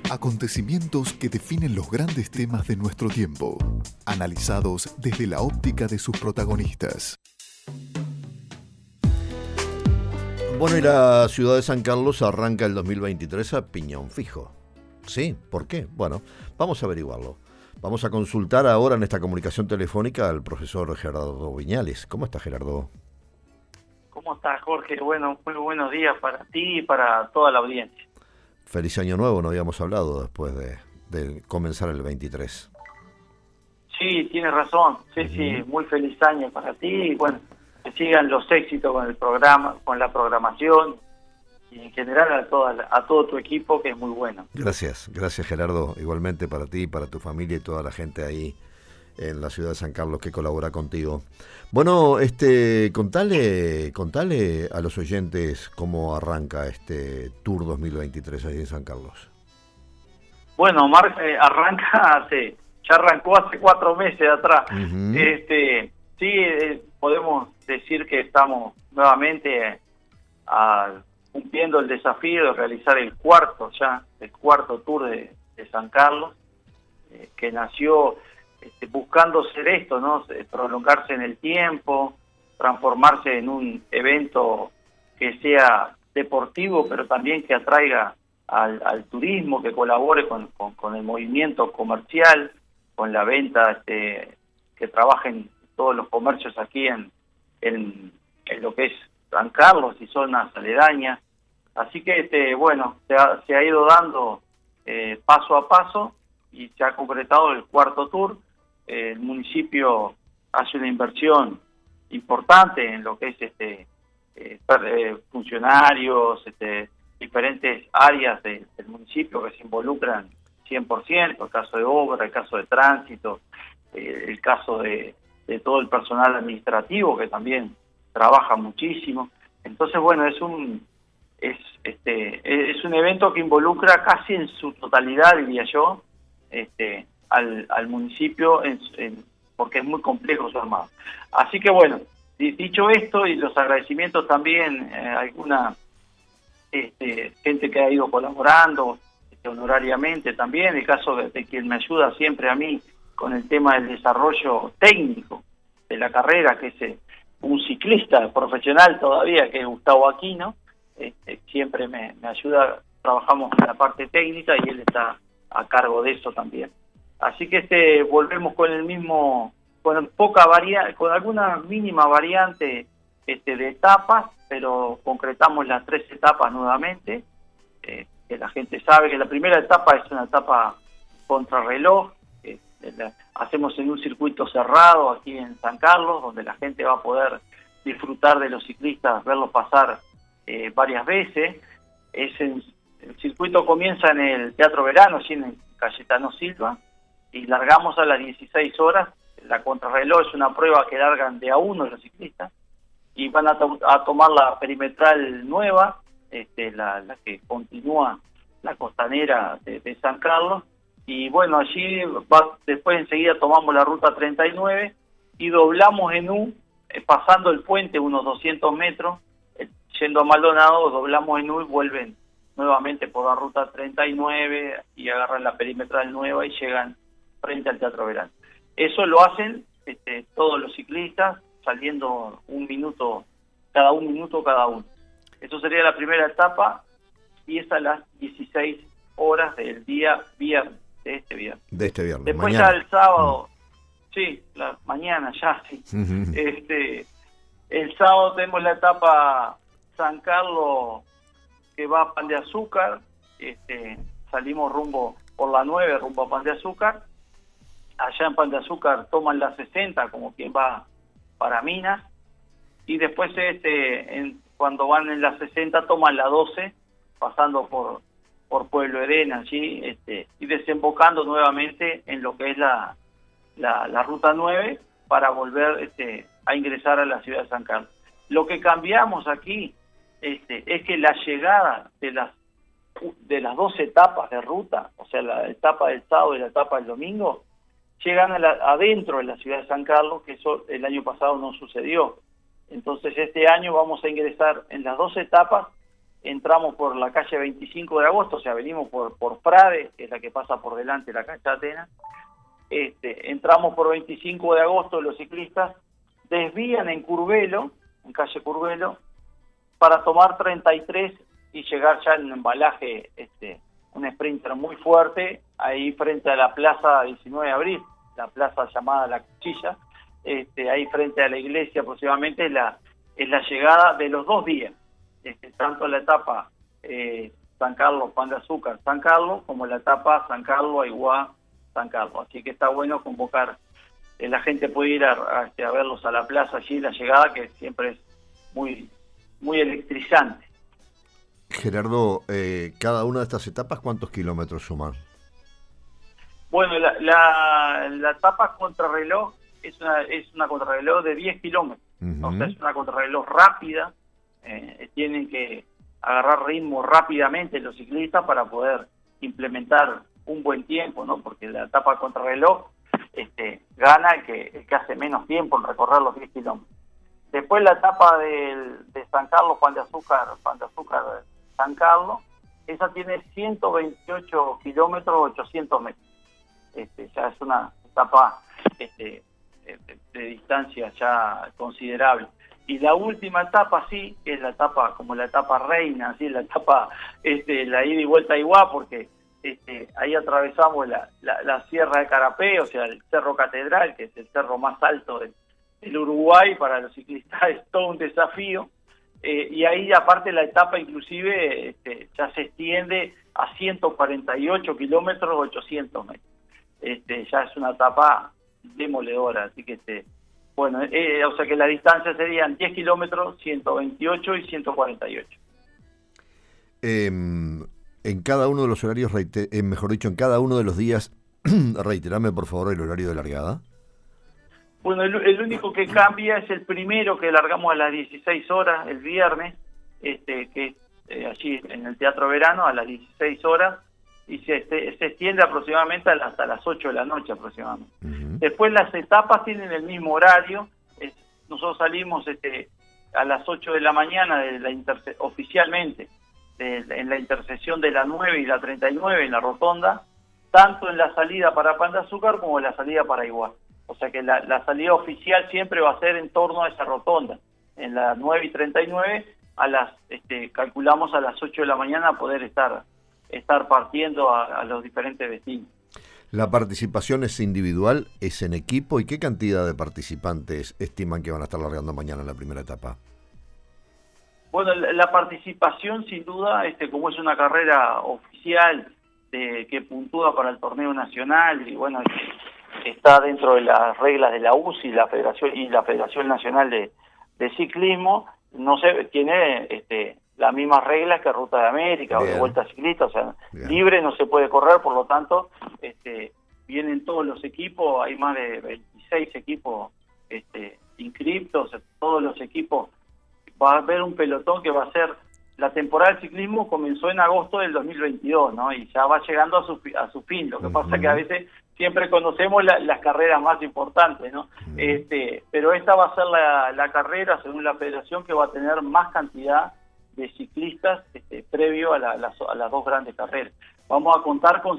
Acontecimientos que definen los grandes temas de nuestro tiempo, analizados desde la óptica de sus protagonistas. Bueno, y la ciudad de San Carlos arranca el 2023 a piñón fijo. ¿Sí? ¿Por qué? Bueno, vamos a averiguarlo. Vamos a consultar ahora en esta comunicación telefónica al profesor Gerardo Viñales. ¿Cómo está, Gerardo? ¿Cómo estás, Jorge? Bueno, muy buenos días para ti y para toda la audiencia. Feliz año nuevo, no habíamos hablado después de comenzar el 23. Sí, tienes razón. Sí, muy feliz año para ti y bueno, que sigan los éxitos con el programa, con la programación y en general a todo tu equipo, que es muy bueno. Gracias Gerardo, igualmente para ti, para tu familia y toda la gente ahí en la ciudad de San Carlos que colabora contigo. Bueno, contale a los oyentes cómo arranca este Tour 2023 ahí en San Carlos. Bueno, ya arrancó hace 4 meses atrás. Podemos decir que estamos nuevamente cumpliendo el desafío de realizar el cuarto Tour de San Carlos, que nació buscando ser esto, ¿no? Prolongarse en el tiempo, transformarse en un evento que sea deportivo, pero también que atraiga al turismo, que colabore con el movimiento comercial, con la venta, que trabajen todos los comercios aquí en lo que es San Carlos y zonas aledañas. Así que, se ha ido dando paso a paso y se ha concretado el cuarto tour. El municipio hace una inversión importante en lo que es funcionarios, diferentes áreas del municipio que se involucran 100%, el caso de obra, el caso de tránsito, el caso de todo el personal administrativo que también trabaja muchísimo. Entonces, bueno, es un evento que involucra casi en su totalidad, diría yo, al municipio, porque es muy complejo su armado. Así que bueno, dicho esto, y los agradecimientos también a alguna gente que ha ido colaborando honorariamente también, el caso de quien me ayuda siempre a mí con el tema del desarrollo técnico de la carrera, que es un ciclista profesional todavía, que es Gustavo Aquino. Siempre me ayuda, trabajamos en la parte técnica y él está a cargo de eso también. Así que volvemos con el mismo, con alguna mínima variante de etapas, pero concretamos las 3 etapas nuevamente, que la gente sabe que la primera etapa es una etapa contrarreloj, hacemos en un circuito cerrado aquí en San Carlos, donde la gente va a poder disfrutar de los ciclistas, verlos pasar varias veces. El circuito comienza en el Teatro Verano, en el Cayetano Silva, y largamos a las 16 horas. La contrarreloj es una prueba que largan de a uno los ciclistas, y van a tomar la perimetral nueva, la que continúa la costanera de San Carlos, y bueno, allí después enseguida tomamos la ruta 39 y doblamos en U, pasando el puente unos 200 metros, yendo a Maldonado, doblamos en U y vuelven nuevamente por la ruta 39 y agarran la perimetral nueva y llegan frente al Teatro Verano. Eso lo hacen todos los ciclistas, saliendo un minuto cada uno. Eso sería la primera etapa, y es a las 16 horas del día viernes, de este viernes. Después mañana. Ya el sábado, mañana ya, sí. El sábado tenemos la etapa San Carlos, que va a Pan de Azúcar. Salimos por la 9, rumbo a Pan de Azúcar. Allá en Pan de Azúcar toman la 60, como quien va para Minas, y después cuando van en la 60 toman la 12, pasando por Pueblo Edén allí, y desembocando nuevamente en lo que es la ruta 9 para volver a ingresar a la ciudad de San Carlos. Lo que cambiamos aquí es que la llegada de las 2 etapas de ruta, o sea, la etapa del sábado y la etapa del domingo, llegan adentro de la ciudad de San Carlos, que eso el año pasado no sucedió. Entonces este año vamos a ingresar en las 2 etapas entramos por la calle 25 de agosto, o sea, venimos por Frade, que es la que pasa por delante de la cancha de Atenas. Entramos por 25 de agosto los ciclistas, desvían en Curvelo, en calle Curvelo, para tomar 33 y llegar ya en embalaje, un sprinter muy fuerte, ahí frente a la plaza 19 de abril, la plaza llamada La Cuchilla, ahí frente a la iglesia aproximadamente, es la llegada de los 2 días, tanto la etapa San Carlos, Pan de Azúcar, San Carlos, como la etapa San Carlos, Aiguá, San Carlos. Así que está bueno convocar, la gente puede ir a verlos a la plaza allí, la llegada, que siempre es muy, muy electrizante. Gerardo, cada una de estas etapas, ¿cuántos kilómetros suman? Bueno, la etapa contrarreloj es una contrarreloj de 10 kilómetros. O sea, es una contrarreloj rápida. Tienen que agarrar ritmo rápidamente los ciclistas para poder implementar un buen tiempo, ¿no? Porque la etapa contrarreloj gana el que hace menos tiempo en recorrer los 10 kilómetros. Después la etapa de San Carlos, Pan de Azúcar, San Carlos, esa tiene 128 kilómetros, 800 metros. Ya es una etapa de distancia ya considerable. Y la última etapa sí, que es la etapa como la etapa reina, así la etapa la ida y vuelta a Iguá, porque ahí atravesamos la Sierra de Carapé, o sea, el Cerro Catedral, que es el cerro más alto del Uruguay. Para los ciclistas es todo un desafío. Y ahí aparte la etapa inclusive ya se extiende a 148 kilómetros, 800 metros. Ya es una etapa demoledora, así que bueno, o sea que la distancia serían 10 kilómetros, 128 y 148. En cada uno de los horarios, mejor dicho, en cada uno de los días, reiterame por favor el horario de largada. Bueno, el único que cambia es el primero, que largamos a las 16 horas el viernes, que es allí en el Teatro Verano a las 16 horas, y se extiende aproximadamente hasta las 8 de la noche aproximadamente. Después las etapas tienen el mismo horario. Nosotros salimos a las 8 de la mañana oficialmente en la intersección de la 9 y la 39 en la rotonda, tanto en la salida para Pan de Azúcar como en la salida para Iguá. O sea que la salida oficial siempre va a ser en torno a esa rotonda, en la 9 y 39, calculamos a las 8 de la mañana poder estar partiendo a los diferentes destinos. ¿La participación es individual, es en equipo? ¿Y qué cantidad de participantes estiman que van a estar largando mañana en la primera etapa? Bueno, la participación sin duda, como es una carrera oficial que puntúa para el torneo nacional, y bueno, está dentro de las reglas de la UCI la Federación Nacional de Ciclismo, no sé, tiene las mismas reglas que Ruta de América. Bien. O de Vuelta Ciclista, o sea, bien. Libre no se puede correr, por lo tanto vienen todos los equipos, hay más de 26 equipos inscriptos, todos los equipos. Va a haber un pelotón que va a ser, la temporada del ciclismo comenzó en agosto del 2022, ¿no? Y ya va llegando a su fin. Lo que pasa es que a veces siempre conocemos las carreras más importantes, ¿no? Pero esta va a ser la carrera, según la federación, que va a tener más cantidad de ciclistas previo a las 2 grandes carreras. Vamos a contar con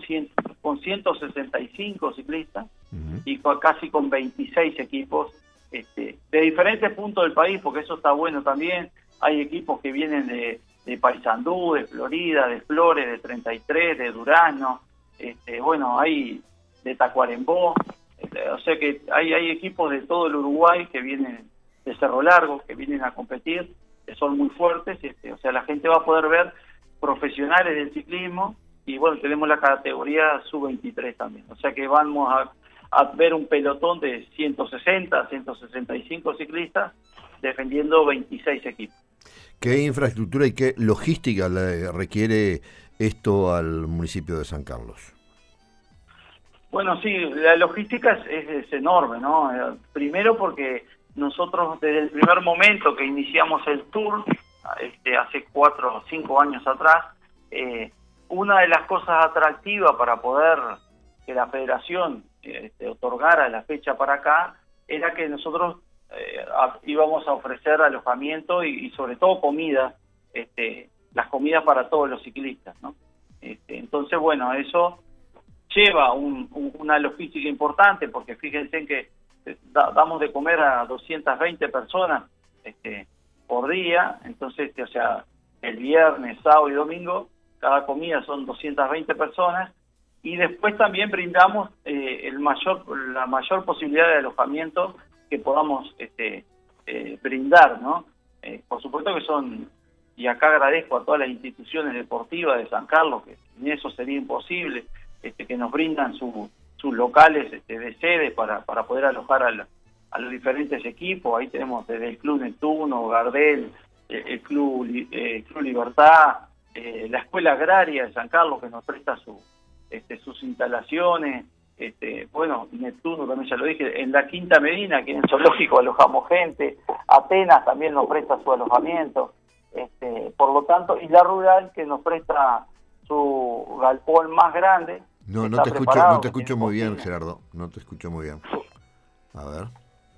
165 ciclistas y casi con 26 equipos de diferentes puntos del país, porque eso está bueno también. Hay equipos que vienen de Paysandú, de Florida, de Flores, de 33, de Durazno, bueno, hay de Tacuarembó, o sea que hay equipos de todo el Uruguay que vienen de Cerro Largo, que vienen a competir, que son muy fuertes, o sea, la gente va a poder ver profesionales del ciclismo, y bueno, tenemos la categoría sub-23 también, o sea que vamos a ver un pelotón de 160, 165 ciclistas defendiendo 26 equipos. ¿Qué infraestructura y qué logística le requiere esto al municipio de San Carlos? Bueno, sí, la logística es enorme, ¿no? Primero porque nosotros desde el primer momento que iniciamos el tour, hace 4 o 5 años atrás, una de las cosas atractivas para poder que la federación otorgara la fecha para acá, era que nosotros íbamos a ofrecer alojamiento y sobre todo comida las comidas para todos los ciclistas, ¿no? Entonces, bueno, eso lleva una logística importante, porque fíjense que damos de comer a 220 personas por día. Entonces, o sea, el viernes, sábado y domingo, cada comida son 220 personas, y después también brindamos la mayor posibilidad de alojamiento que podamos brindar, ¿no? Por supuesto que son, y acá agradezco a todas las instituciones deportivas de San Carlos, que sin eso sería imposible, que nos brindan sus locales de sede para poder alojar a los diferentes equipos. Ahí tenemos desde el Club Neptuno, Gardel, el Club Libertad, la Escuela Agraria de San Carlos, que nos presta sus instalaciones. Bueno, Neptuno también ya lo dije, en la Quinta Medina, que en el zoológico alojamos gente. Atenas también nos presta su alojamiento. Por lo tanto, y la Rural, que nos presta su galpón más grande. No te escucho muy bien, Gerardo. No te escucho muy bien. A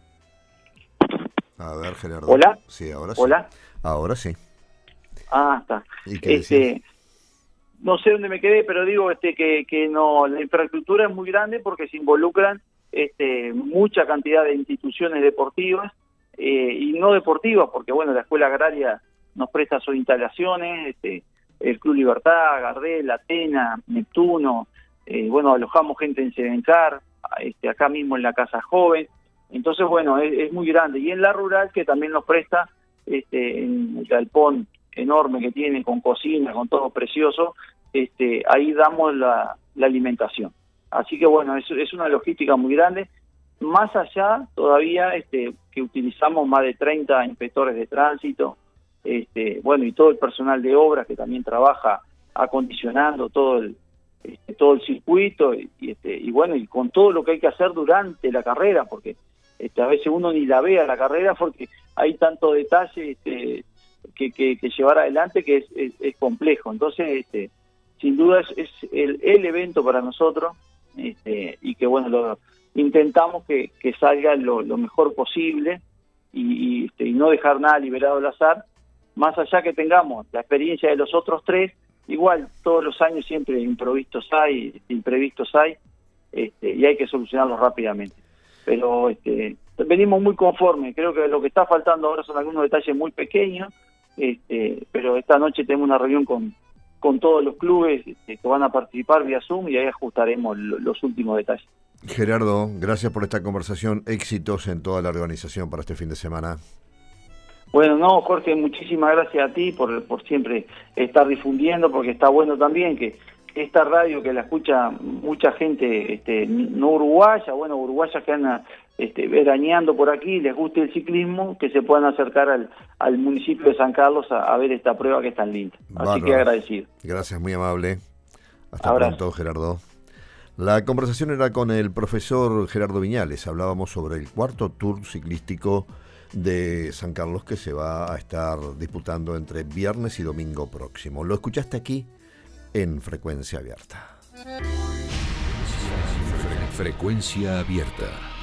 ver, Gerardo. ¿Hola? Sí, ahora sí. ¿Hola? Ahora sí. Ah, está. ¿Y qué decís? No sé dónde me quedé, pero digo que no, la infraestructura es muy grande porque se involucran mucha cantidad de instituciones deportivas y no deportivas, porque bueno, la Escuela Agraria nos presta sus instalaciones, el Club Libertad, Gardel, Atenas, Neptuno, bueno, alojamos gente en Sedencar, acá mismo en la Casa Joven. Entonces, bueno, es muy grande. Y en la Rural, que también nos presta en el galpón enorme que tiene, con cocina, con todo precioso, ahí damos la alimentación. Así que, bueno, es una logística muy grande. Más allá, todavía, que utilizamos más de 30 inspectores de tránsito, bueno, y todo el personal de obras que también trabaja acondicionando todo el circuito, y bueno, y con todo lo que hay que hacer durante la carrera, porque a veces uno ni la ve a la carrera porque hay tanto detalle que llevar adelante que es complejo. Entonces, sin duda es el evento para nosotros, y que bueno, intentamos que salga lo mejor posible y no dejar nada liberado al azar, más allá que tengamos la experiencia de los otros tres. Igual todos los años siempre imprevistos hay, y hay que solucionarlos rápidamente. Pero venimos muy conformes. Creo que lo que está faltando ahora son algunos detalles muy pequeños, pero esta noche tenemos una reunión con todos los clubes que van a participar vía Zoom, y ahí ajustaremos los últimos detalles. Gerardo, gracias por esta conversación. Éxitos en toda la organización para este fin de semana. Bueno, no, Jorge, muchísimas gracias a ti por siempre estar difundiendo, porque está bueno también que esta radio, que la escucha mucha gente no uruguaya, bueno, uruguayas que andan veraneando por aquí, les guste el ciclismo, que se puedan acercar al municipio de San Carlos a ver esta prueba que es tan linda. Así Bárbaro. Que agradecido. Gracias, muy amable. Hasta Abrazo. pronto, Gerardo. La conversación era con el profesor Gerardo Viñales. Hablábamos sobre el cuarto tour ciclístico de San Carlos, que se va a estar disputando entre viernes y domingo próximo. Lo escuchaste aquí en Frecuencia Abierta. Frecuencia Abierta.